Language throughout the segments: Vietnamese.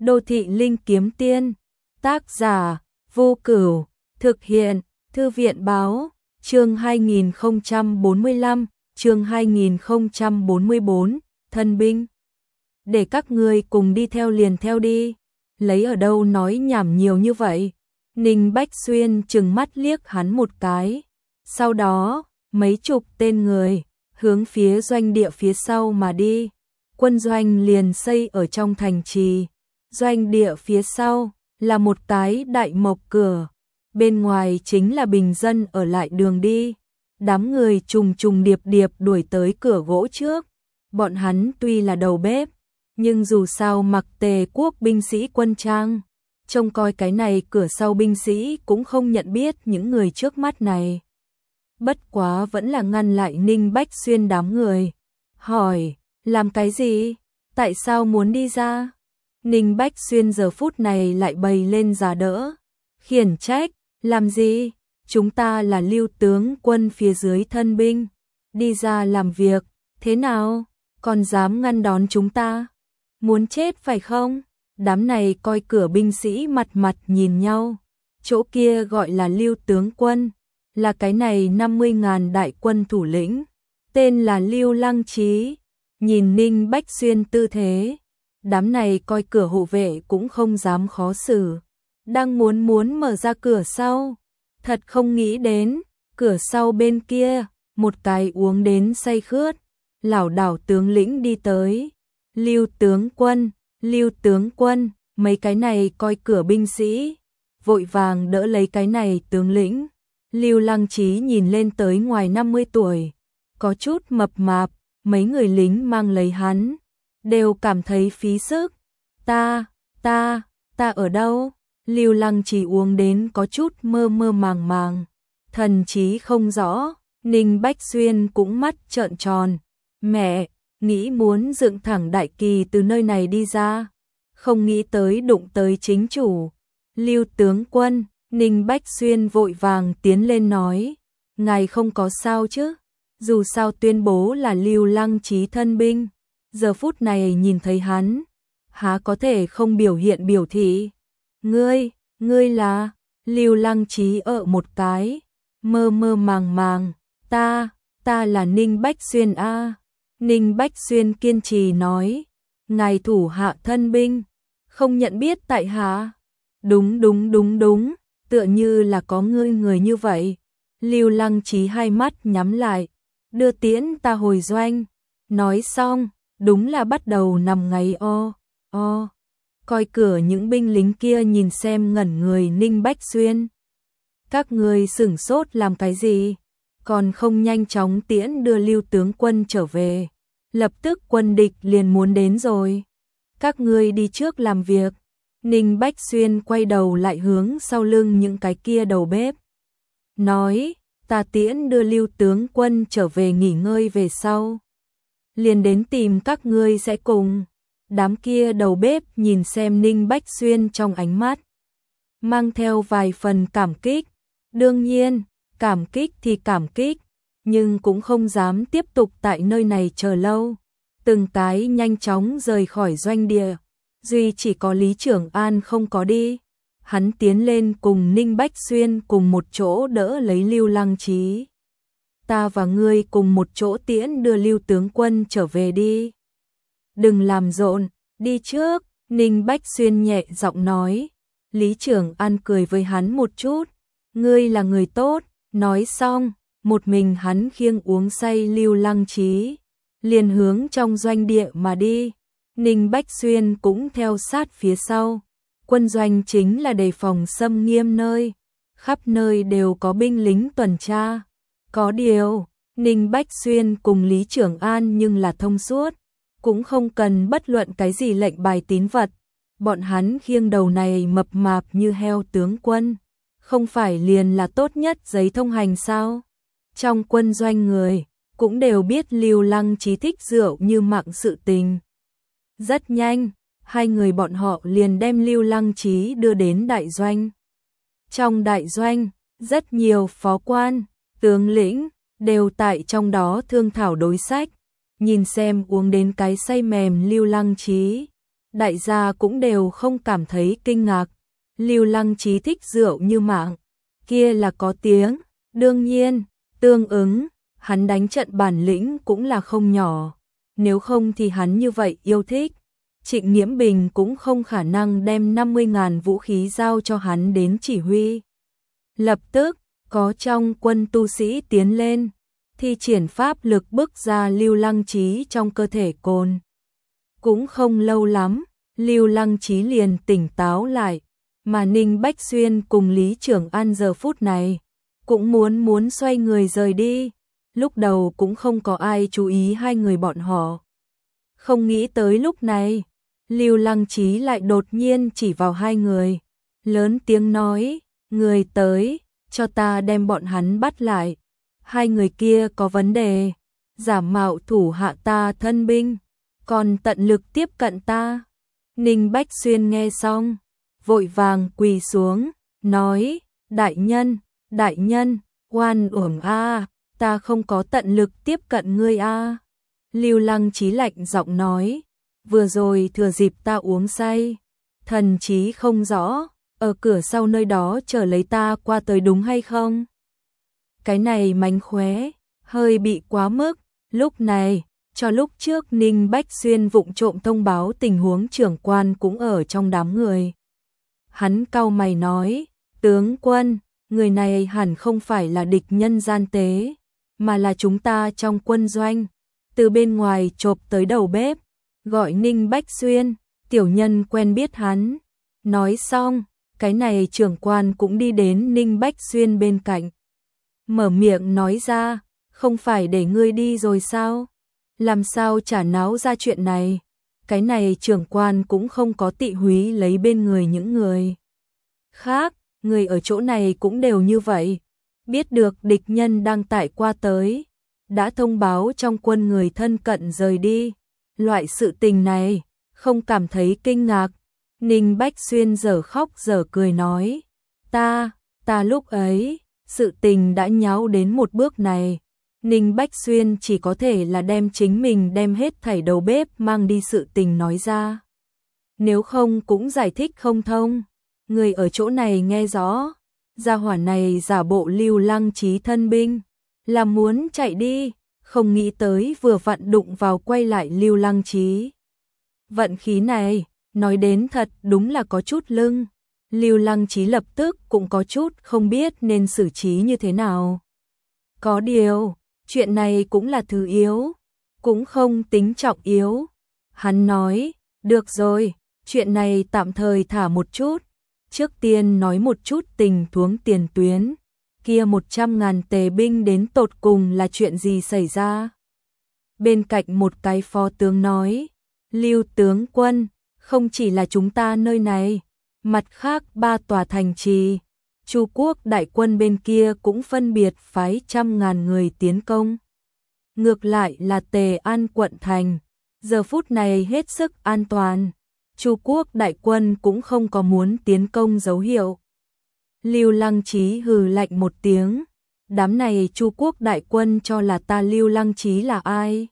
Đô thị linh kiếm tiên, tác giả Vô Cửu, thực hiện Thư viện báo, chương 2045, chương 2044, thân binh. Để các ngươi cùng đi theo liền theo đi, lấy ở đâu nói nhảm nhiều như vậy. Ninh Bách Xuyên trừng mắt liếc hắn một cái, sau đó mấy chục tên người hướng phía doanh địa phía sau mà đi. Quân doanh liền xây ở trong thành trì, doanh địa phía sau là một cái đại mộc cửa, bên ngoài chính là bình dân ở lại đường đi. Đám người trùng trùng điệp điệp đuổi tới cửa gỗ trước. Bọn hắn tuy là đầu bếp, nhưng dù sao mặc Tề quốc binh sĩ quân trang, trông coi cái này cửa sau binh sĩ cũng không nhận biết những người trước mắt này. Bất quá vẫn là ngăn lại Ninh Bách Xuyên đám người, hỏi, làm cái gì? Tại sao muốn đi ra? Ninh Bách Xuyên giờ phút này lại bày lên giá đỡ, khiển trách, làm gì? Chúng ta là Lưu tướng quân phía dưới thân binh, đi ra làm việc, thế nào? Còn dám ngăn đón chúng ta? Muốn chết phải không? Đám này coi cửa binh sĩ mặt mặt nhìn nhau. Chỗ kia gọi là Lưu tướng quân, là cái này 50.000 đại quân thủ lĩnh, tên là Lưu Lăng Trí. Nhìn Ninh Bách Xuyên tư thế, đám này coi cửa hộ vệ cũng không dám khó xử. Đang muốn mở ra cửa sau, thật không nghĩ đến, cửa sau bên kia, một cái uống đến say khướt, lảo đảo tướng lĩnh đi tới. Lưu tướng quân, mấy cái này coi cửa binh sĩ, vội vàng đỡ lấy cái này tướng lĩnh. Lưu Lăng Trí nhìn lên tới ngoài 50 tuổi, có chút mập mạp, mấy người lính mang lấy hắn, đều cảm thấy phí sức. Ta ở đâu? Lưu Lăng Trí uống đến có chút mơ mơ màng màng, thần trí không rõ. Ninh Bách Xuyên cũng mắt trợn tròn, mẹ, nghĩ muốn dựng thẳng đại kỳ từ nơi này đi ra, không nghĩ tới đụng tới chính chủ. Lưu tướng quân, Ninh Bách Xuyên vội vàng tiến lên nói, ngài không có sao chứ? Dù sao tuyên bố là Lưu Lăng Trí thân binh, giờ phút này nhìn thấy hắn, há có thể không biểu hiện biểu thị. Ngươi là? Lưu Lăng Trí ở một cái, mơ mơ màng màng, ta là Ninh Bách Xuyên a. Ninh Bách Xuyên kiên trì nói, ngài thủ hạ thân binh, không nhận biết tại hạ? Đúng, tựa như là có người như vậy. Lưu Lăng Trí hai mắt nhắm lại, đưa tiễn ta hồi doanh. Nói xong, đúng là bắt đầu nằm ngáy o. Coi cửa những binh lính kia nhìn xem ngẩn người Ninh Bách Xuyên. Các ngươi sửng sốt làm cái gì? Còn không nhanh chóng tiễn đưa Lưu tướng quân trở về. Lập tức quân địch liền muốn đến rồi. Các ngươi đi trước làm việc. Ninh Bách Xuyên quay đầu lại hướng sau lưng những cái kia đầu bếp, nói, ta tiễn đưa Lưu tướng quân trở về nghỉ ngơi về sau, liền đến tìm các ngươi sẽ cùng. Đám kia đầu bếp nhìn xem Ninh Bách Xuyên trong ánh mắt mang theo vài phần cảm kích. Đương nhiên, cảm kích thì cảm kích, nhưng cũng không dám tiếp tục tại nơi này chờ lâu. Từng cái nhanh chóng rời khỏi doanh địa. Duy chỉ có Lý Trưởng An không có đi. Hắn tiến lên cùng Ninh Bách Xuyên cùng một chỗ đỡ lấy Lưu Lăng Trí. Ta và ngươi cùng một chỗ tiễn đưa Lưu tướng quân trở về đi. Đừng làm rộn, đi trước. Ninh Bách Xuyên nhẹ giọng nói. Lý Trưởng An cười với hắn một chút. Ngươi là người tốt. Nói xong, một mình hắn khiêng uống say Lưu Lăng Trí, liền hướng trong doanh địa mà đi. Ninh Bách Xuyên cũng theo sát phía sau. Quân doanh chính là đề phòng xâm nghiêm nơi, khắp nơi đều có binh lính tuần tra. Có điều, Ninh Bách Xuyên cùng Lý Trưởng An nhưng là thông suốt, cũng không cần bất luận cái gì lệnh bài tín vật. Bọn hắn khiêng đầu này mập mạp như heo tướng quân, không phải liền là tốt nhất giấy thông hành sao? Trong quân doanh người cũng đều biết Lưu Lăng Trí thích rượu như mạng sự tình. Rất nhanh, hai người bọn họ liền đem Lưu Lăng Trí đưa đến đại doanh. Trong đại doanh, rất nhiều phó quan, tướng lĩnh đều tại trong đó thương thảo đối sách, nhìn xem uống đến cái say mềm Lưu Lăng Trí. đại gia cũng đều không cảm thấy kinh ngạc. Lưu Lăng Chí thích rượu như mạng, kia là có tiếng, đương nhiên, tương ứng, hắn đánh trận bản lĩnh cũng là không nhỏ, nếu không thì hắn như vậy yêu thích. Trịnh Nghiễm Bình cũng không khả năng đem 50.000 vũ khí giao cho hắn đến chỉ huy. Lập tức, có trong quân tu sĩ tiến lên, thi triển pháp lực bức ra Lưu Lăng Chí trong cơ thể cồn. Cũng không lâu lắm, Lưu Lăng Chí liền tỉnh táo lại, mà Ninh Bách Xuyên cùng Lý Trường An giờ phút này cũng muốn xoay người rời đi. Lúc đầu cũng không có ai chú ý hai người bọn họ. Không nghĩ tới lúc này, Lưu Lăng Chí lại đột nhiên chỉ vào hai người, lớn tiếng nói, người tới, cho ta đem bọn hắn bắt lại. Hai người kia có vấn đề, giả mạo thủ hạ ta thân binh, còn tận lực tiếp cận ta. Ninh Bách Xuyên nghe xong, vội vàng quỳ xuống, nói, đại nhân, oan uổng a, ta không có tận lực tiếp cận ngươi a. Lưu Lăng Chí lạnh giọng nói, vừa rồi thừa dịp ta uống say, thần trí không rõ, ở cửa sau nơi đó chờ lấy ta qua tới đúng hay không? Cái này mánh khóe, hơi bị quá mức, lúc này, cho lúc trước Ninh Bách Xuyên vụng trộm thông báo tình huống trưởng quan cũng ở trong đám người. Hắn cau mày nói, tướng quân, người này hẳn không phải là địch nhân gian tế, mà là chúng ta trong quân doanh, từ bên ngoài chộp tới đầu bếp, gọi Ninh Bách Xuyên, tiểu nhân quen biết hắn. Nói xong, cái này trưởng quan cũng đi đến Ninh Bách Xuyên bên cạnh. Mở miệng nói ra, không phải để ngươi đi rồi sao? Làm sao chả náo ra chuyện này? Cái này trưởng quan cũng không có tị húy lấy bên người những người khác, người ở chỗ này cũng đều như vậy. Biết được địch nhân đang tại qua tới, đã thông báo trong quân người thân cận rời đi. Loại sự tình này, không cảm thấy kinh ngạc. Ninh Bách Xuyên dở khóc dở cười nói, ta lúc ấy, sự tình đã nháo đến một bước này. Ninh Bách Xuyên chỉ có thể là đem chính mình đem hết thảy đầu bếp mang đi sự tình nói ra. Nếu không cũng giải thích không thông. Người ở chỗ này nghe rõ, gia hỏa này giả bộ Lưu Lăng Chí thân binh, là muốn chạy đi, không nghĩ tới vừa vặn đụng vào quay lại Lưu Lăng Chí. Vận khí này, nói đến thật đúng là có chút lưng. Lưu Lăng Chí lập tức cũng có chút không biết nên xử trí như thế nào. Có điều, chuyện này cũng là thứ yếu, cũng không tính trọng yếu. Hắn nói, được rồi, chuyện này tạm thời thả một chút. Trước tiên nói một chút tình huống tiền tuyến, kia 100.000 tề binh đến tột cùng là chuyện gì xảy ra. Bên cạnh một cái phó tướng nói, Lưu tướng quân, không chỉ là chúng ta nơi này, mặt khác 3 tòa thành trì, Chu quốc đại quân bên kia cũng phân biệt phái 100.000 người tiến công. Ngược lại là Tề An quận thành, giờ phút này hết sức an toàn. Chu quốc đại quân cũng không có muốn tiến công dấu hiệu. Lưu Lăng Chí hừ lạnh một tiếng, đám này Chu quốc đại quân cho là ta Lưu Lăng Chí là ai?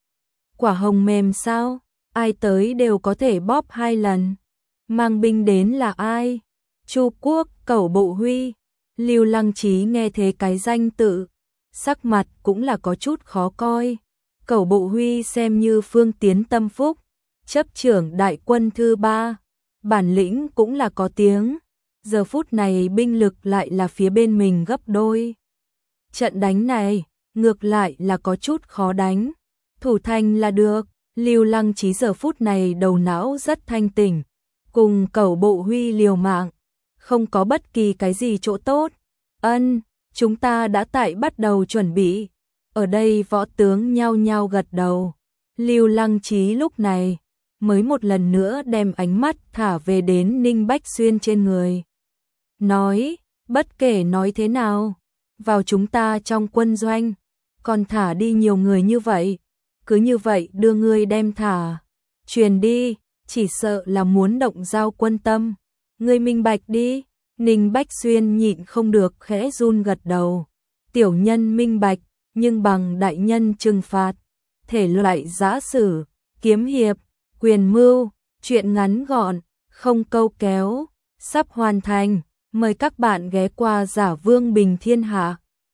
Quả hồng mềm sao? Ai tới đều có thể bóp 2 lần. Mang binh đến là ai? Chu quốc Cẩu Bộ Huy. Lưu Lăng Chí nghe thế cái danh tự, sắc mặt cũng là có chút khó coi. Cẩu Bộ Huy xem như phương tiến tâm phúc, chấp trưởng đại quân thứ 3, bản lĩnh cũng là có tiếng. Giờ phút này binh lực lại là phía bên mình gấp đôi. Trận đánh này, ngược lại là có chút khó đánh. Thủ thành là được. Lưu Lăng Chí giờ phút này đầu não rất thanh tỉnh, cùng Cẩu Bộ Huy liều mạng, không có bất kỳ cái gì chỗ tốt. Chúng ta đã tại bắt đầu chuẩn bị. Ở đây võ tướng nhao nhao gật đầu. Lưu Lăng Chí lúc này mới một lần nữa đem ánh mắt thả về đến Ninh Bách Xuyên trên người. Nói, bất kể nói thế nào, vào chúng ta trong quân doanh, còn thả đi nhiều người như vậy, cứ như vậy đưa ngươi đem thả, truyền đi, chỉ sợ là muốn động giao quân tâm. Ngươi minh bạch đi. Ninh Bách Xuyên nhịn không được khẽ run gật đầu. Tiểu nhân minh bạch, nhưng bằng đại nhân trừng phạt, thể loại giã sử, kiếm hiệp, quyền mưu, Chuyện ngắn gọn, không câu kéo, sắp hoàn thành. Mời các bạn ghé qua Giả Vương Bình Thiên Hạ.